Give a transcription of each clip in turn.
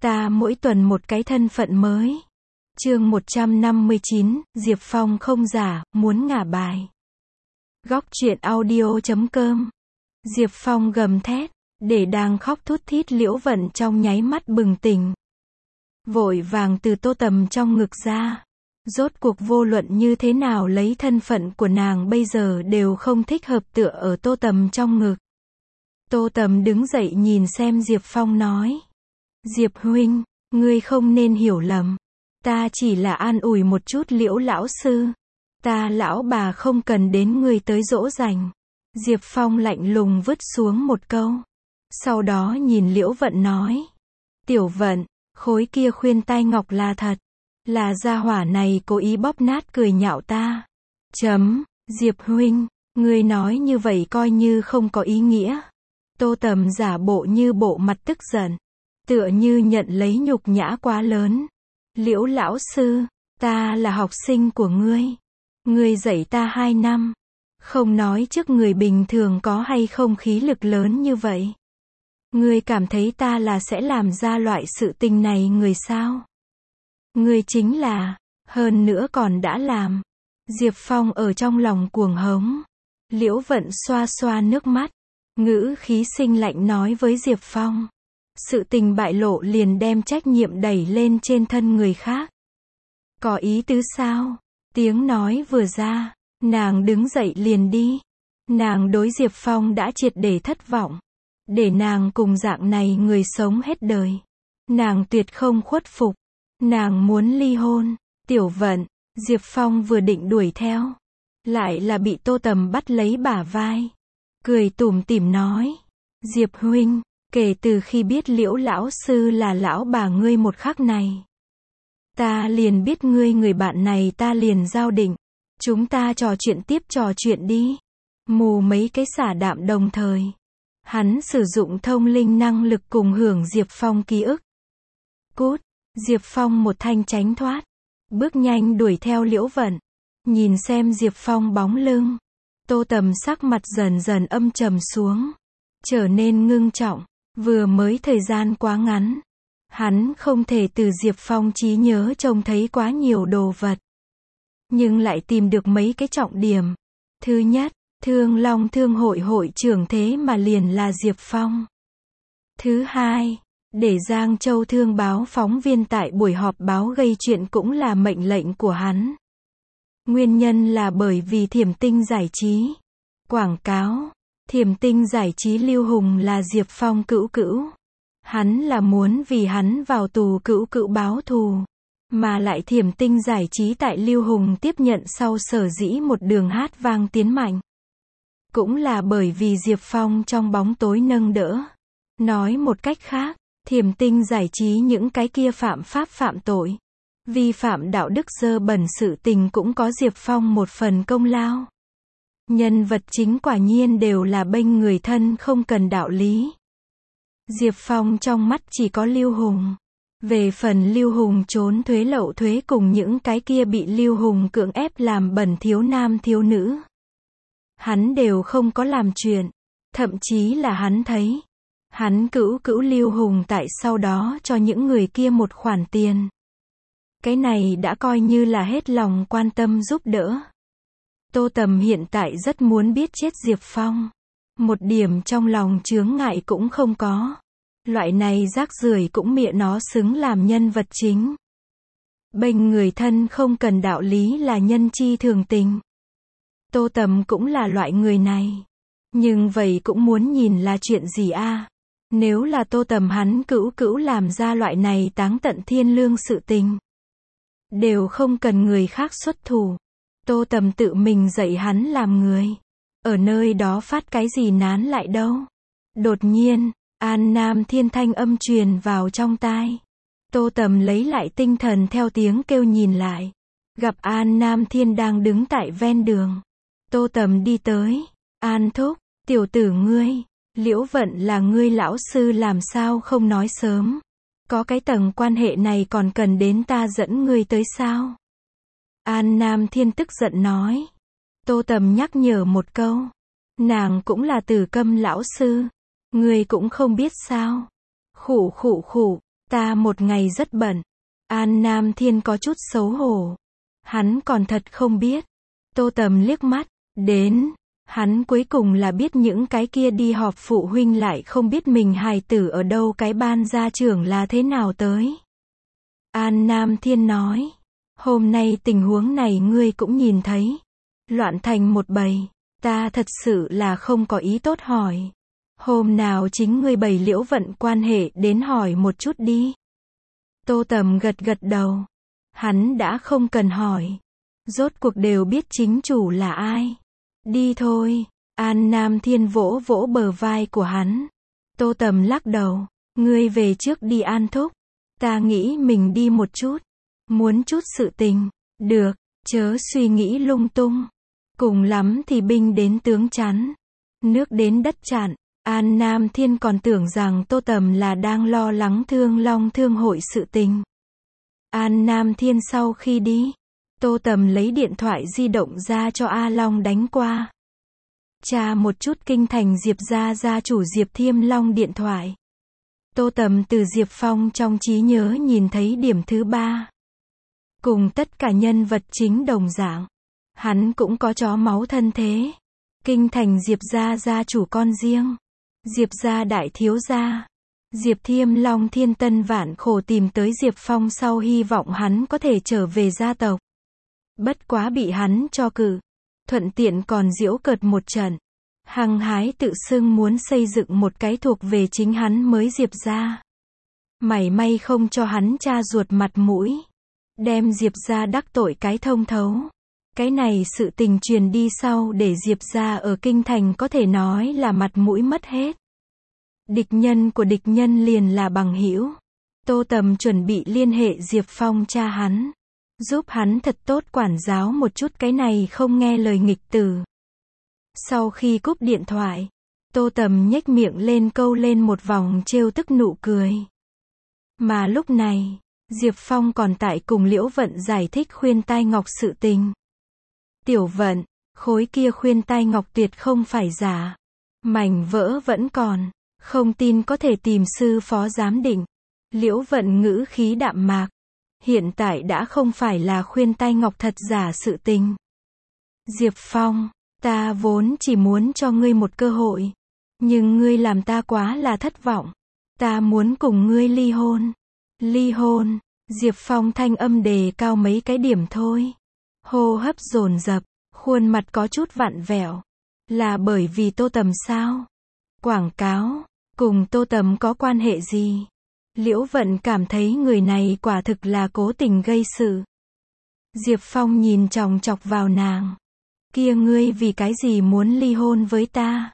Ta mỗi tuần một cái thân phận mới. Chương 159, Diệp Phong không giả, muốn ngả bài. Góc truyện audio.com. Diệp Phong gầm thét, để đang khóc thút thít Liễu Vận trong nháy mắt bừng tỉnh. Vội vàng từ Tô Tầm trong ngực ra. Rốt cuộc vô luận như thế nào lấy thân phận của nàng bây giờ đều không thích hợp tựa ở Tô Tầm trong ngực. Tô Tầm đứng dậy nhìn xem Diệp Phong nói. Diệp huynh, ngươi không nên hiểu lầm. Ta chỉ là an ủi một chút Liễu lão sư. Ta lão bà không cần đến ngươi tới dỗ dành. Diệp Phong lạnh lùng vứt xuống một câu. Sau đó nhìn Liễu Vận nói. Tiểu Vận, khối kia khuyên tai ngọc là thật. Là gia hỏa này cố ý bóp nát cười nhạo ta. Diệp huynh, ngươi nói như vậy coi như không có ý nghĩa. Tô Tầm giả bộ như bộ mặt tức giận. Tựa như nhận lấy nhục nhã quá lớn. Liễu lão sư, ta là học sinh của ngươi. Ngươi dạy ta 2 năm. Không nói trước người bình thường có hay không khí lực lớn như vậy. Ngươi cảm thấy ta là sẽ làm ra loại sự tình này người sao? Ngươi chính là, hơn nữa còn đã làm. Diệp Phong ở trong lòng cuồng hống. Liễu Vận xoa xoa nước mắt. Ngữ khí sinh lạnh nói với Diệp Phong. Sự tình bại lộ liền đem trách nhiệm đẩy lên trên thân người khác. Có ý tứ sao? Tiếng nói vừa ra, nàng đứng dậy liền đi. Nàng đối Diệp Phong đã triệt để thất vọng. Để nàng cùng dạng này người sống hết đời. Nàng tuyệt không khuất phục. Nàng muốn ly hôn. Tiểu Vận, Diệp Phong vừa định đuổi theo. Lại là bị Tô Tầm bắt lấy bả vai. Cười tủm tỉm nói. Diệp huynh, kể từ khi biết Liễu lão sư là lão bà ngươi một khắc này. Ta liền biết ngươi người bạn này ta liền giao định. Chúng ta trò chuyện đi. Mù mấy cái xả đạm đồng thời. Hắn sử dụng thông linh năng lực cùng hưởng Diệp Phong ký ức. Cút, Diệp Phong một thanh tránh thoát. Bước nhanh đuổi theo Liễu Vận. Nhìn xem Diệp Phong bóng lưng. Tô Tầm sắc mặt dần dần âm trầm xuống. Trở nên ngưng trọng. Vừa mới thời gian quá ngắn. Hắn không thể từ Diệp Phong trí nhớ trông thấy quá nhiều đồ vật. Nhưng lại tìm được mấy cái trọng điểm. Thứ nhất, Thương Long Thương hội hội trưởng thế mà liền là Diệp Phong. Thứ hai, để Giang Châu Thương báo phóng viên tại buổi họp báo gây chuyện cũng là mệnh lệnh của hắn. Nguyên nhân là bởi vì Thiểm Tinh giải trí. Quảng cáo, Thiểm Tinh giải trí Lưu Hùng là Diệp Phong cữu cữu. Hắn là muốn vì hắn vào tù cữu cữu báo thù. Mà lại Thiểm Tinh giải trí tại Lưu Hùng tiếp nhận sau sở dĩ một đường hát vang tiến mạnh. Cũng là bởi vì Diệp Phong trong bóng tối nâng đỡ. Nói một cách khác, Thiểm Tinh giải trí những cái kia phạm pháp phạm tội. Vi phạm đạo đức dơ bẩn sự tình cũng có Diệp Phong một phần công lao. Nhân vật chính quả nhiên đều là bênh người thân không cần đạo lý. Diệp Phong trong mắt chỉ có Lưu Hùng. Về phần Lưu Hùng trốn thuế lậu thuế cùng những cái kia bị Lưu Hùng cưỡng ép làm bẩn thiếu nam thiếu nữ. Hắn đều không có làm chuyện. Thậm chí là hắn thấy. Hắn cữu Lưu Hùng tại sau đó cho những người kia một khoản tiền. Cái này đã coi như là hết lòng quan tâm giúp đỡ. Tô Tầm hiện tại rất muốn biết chết Diệp Phong. Một điểm trong lòng chướng ngại cũng không có. Loại này rác rưởi cũng mẹ nó xứng làm nhân vật chính. Bênh người thân không cần đạo lý là nhân chi thường tình. Tô Tầm cũng là loại người này. Nhưng vậy cũng muốn nhìn là chuyện gì a? Nếu là Tô Tầm hắn cữu làm ra loại này táng tận thiên lương sự tình. Đều không cần người khác xuất thủ. Tô Tầm tự mình dạy hắn làm người. Ở nơi đó phát cái gì nán lại đâu. Đột nhiên, An Nam Thiên thanh âm truyền vào trong tai. Tô Tầm lấy lại tinh thần theo tiếng kêu nhìn lại. Gặp An Nam Thiên đang đứng tại ven đường. Tô Tầm đi tới. An thúc, tiểu tử ngươi. Liễu Vận là ngươi lão sư làm sao không nói sớm. Có cái tầng quan hệ này còn cần đến ta dẫn ngươi tới sao? An Nam Thiên tức giận nói. Tô Tầm nhắc nhở một câu. Nàng cũng là Tử Câm lão sư. Ngươi cũng không biết sao. Khụ, Ta một ngày rất bận. An Nam Thiên có chút xấu hổ. Hắn còn thật không biết. Tô Tầm liếc mắt. Đến. Hắn cuối cùng là biết những cái kia đi họp phụ huynh lại không biết mình hài tử ở đâu, cái ban gia trưởng là thế nào tới. An Nam Thiên nói. Hôm nay tình huống này ngươi cũng nhìn thấy. Loạn thành một bầy. Ta thật sự là không có ý tốt hỏi. Hôm nào chính ngươi bày Liễu Vận quan hệ đến hỏi một chút đi. Tô Tầm gật gật đầu. Hắn đã không cần hỏi. Rốt cuộc đều biết chính chủ là ai. Đi thôi. An Nam Thiên vỗ vỗ bờ vai của hắn. Tô Tầm lắc đầu. Ngươi về trước đi An thúc. Ta nghĩ mình đi một chút. Muốn chút sự tình. Được, chớ suy nghĩ lung tung. Cùng lắm thì binh đến tướng chắn. Nước đến đất chặn. An Nam Thiên còn tưởng rằng Tô Tầm là đang lo lắng Thương Long Thương hội sự tình. An Nam Thiên sau khi đi, Tô Tầm lấy điện thoại di động ra cho A Long đánh qua. Tra một chút kinh thành Diệp gia gia chủ Diệp Thiêm Long điện thoại. Tô Tầm từ Diệp Phong trong trí nhớ nhìn thấy điểm thứ 3. Cùng tất cả nhân vật chính đồng dạng. Hắn cũng có chó máu thân thế. Kinh thành Diệp gia gia chủ con riêng. Diệp gia đại thiếu gia. Diệp Thiêm Long thiên tân vạn khổ tìm tới Diệp Phong sau hy vọng hắn có thể trở về gia tộc. Bất quá bị hắn cho cự. Thuận tiện còn giễu cợt một trận. Hăng hái tự xưng muốn xây dựng một cái thuộc về chính hắn mới Diệp gia. Mảy may không cho hắn cha ruột mặt mũi. Đem Diệp gia đắc tội cái thông thấu. Cái này sự tình truyền đi sau để Diệp gia ở kinh thành có thể nói là mặt mũi mất hết. Địch nhân của địch nhân liền là bằng hữu. Tô Tầm chuẩn bị liên hệ Diệp Phong cha hắn. Giúp hắn thật tốt quản giáo một chút cái này không nghe lời nghịch tử. Sau khi cúp điện thoại, Tô Tầm nhếch miệng lên câu lên một vòng trêu tức nụ cười. Mà lúc này, Diệp Phong còn tại cùng Liễu Vận giải thích khuyên tai ngọc sự tình. Tiểu Vận, khối kia khuyên tai ngọc tuyệt không phải giả. Mảnh vỡ vẫn còn, không tin có thể tìm sư phó giám định. Liễu Vận ngữ khí đạm mạc. Hiện tại đã không phải là khuyên tai ngọc thật giả sự tình. Diệp Phong, ta vốn chỉ muốn cho ngươi một cơ hội. Nhưng ngươi làm ta quá là thất vọng. Ta muốn cùng ngươi ly hôn. Ly hôn. Diệp Phong thanh âm đề cao mấy cái điểm thôi. Hô hấp dồn dập, khuôn mặt có chút vặn vẹo. Là bởi vì Tô Tầm sao? Quảng cáo, cùng Tô Tầm có quan hệ gì? Liễu Vận cảm thấy người này quả thực là cố tình gây sự. Diệp Phong nhìn chòng chọc vào nàng. Kia ngươi vì cái gì muốn ly hôn với ta?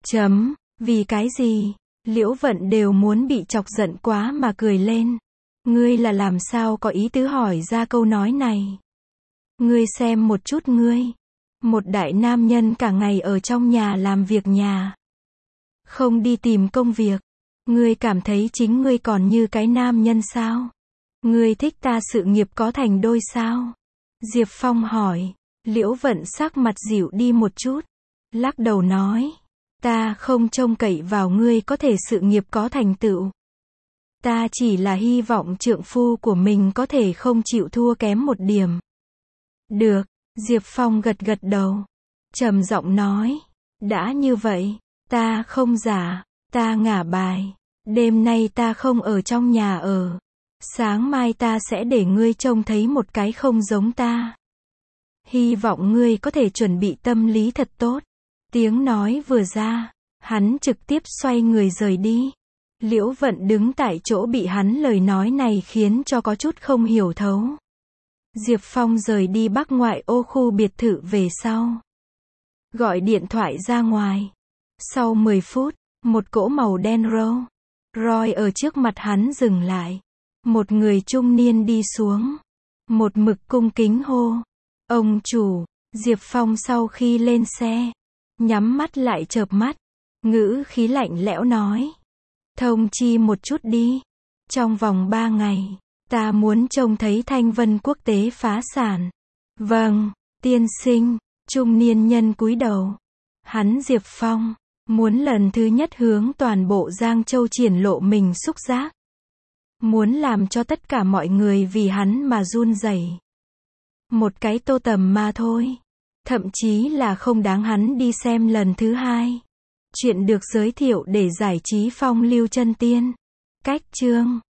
Vì cái gì? Liễu Vận đều muốn bị chọc giận quá mà cười lên. Ngươi là làm sao có ý tứ hỏi ra câu nói này? Ngươi xem một chút ngươi. Một đại nam nhân cả ngày ở trong nhà làm việc nhà. Không đi tìm công việc. Ngươi cảm thấy chính ngươi còn như cái nam nhân sao? Ngươi thích ta sự nghiệp có thành đôi sao? Diệp Phong hỏi. Liễu Vận sắc mặt dịu đi một chút. Lắc đầu nói. Ta không trông cậy vào ngươi có thể sự nghiệp có thành tựu. Ta chỉ là hy vọng trượng phu của mình có thể không chịu thua kém một điểm. Được, Diệp Phong gật gật đầu. Trầm giọng nói. Đã như vậy, ta không giả, ta ngả bài. Đêm nay ta không ở trong nhà ở. Sáng mai ta sẽ để ngươi trông thấy một cái không giống ta. Hy vọng ngươi có thể chuẩn bị tâm lý thật tốt. Tiếng nói vừa ra, hắn trực tiếp xoay người rời đi. Liễu Vận đứng tại chỗ bị hắn lời nói này khiến cho có chút không hiểu thấu. Diệp Phong rời đi Bắc ngoại ô khu biệt thự về sau. Gọi điện thoại ra ngoài. Sau 10 phút, một cỗ màu đen Roy ở trước mặt hắn dừng lại. Một người trung niên đi xuống. Một mực cung kính hô. Ông chủ. Diệp Phong sau khi lên xe, nhắm mắt lại chợp mắt. Ngữ khí lạnh lẽo nói. Thông chi một chút đi. Trong vòng 3 ngày, ta muốn trông thấy Thanh Vân Quốc tế phá sản. Vâng, tiên sinh. Trung niên nhân cúi đầu. Hắn Diệp Phong muốn lần thứ nhất hướng toàn bộ Giang Châu triển lộ mình xúc giác. Muốn làm cho tất cả mọi người vì hắn mà run rẩy. Một cái Tô Tầm mà thôi. Thậm chí là không đáng hắn đi xem lần thứ hai. Chuyện được giới thiệu để giải trí phong lưu chân tiên. Cách chương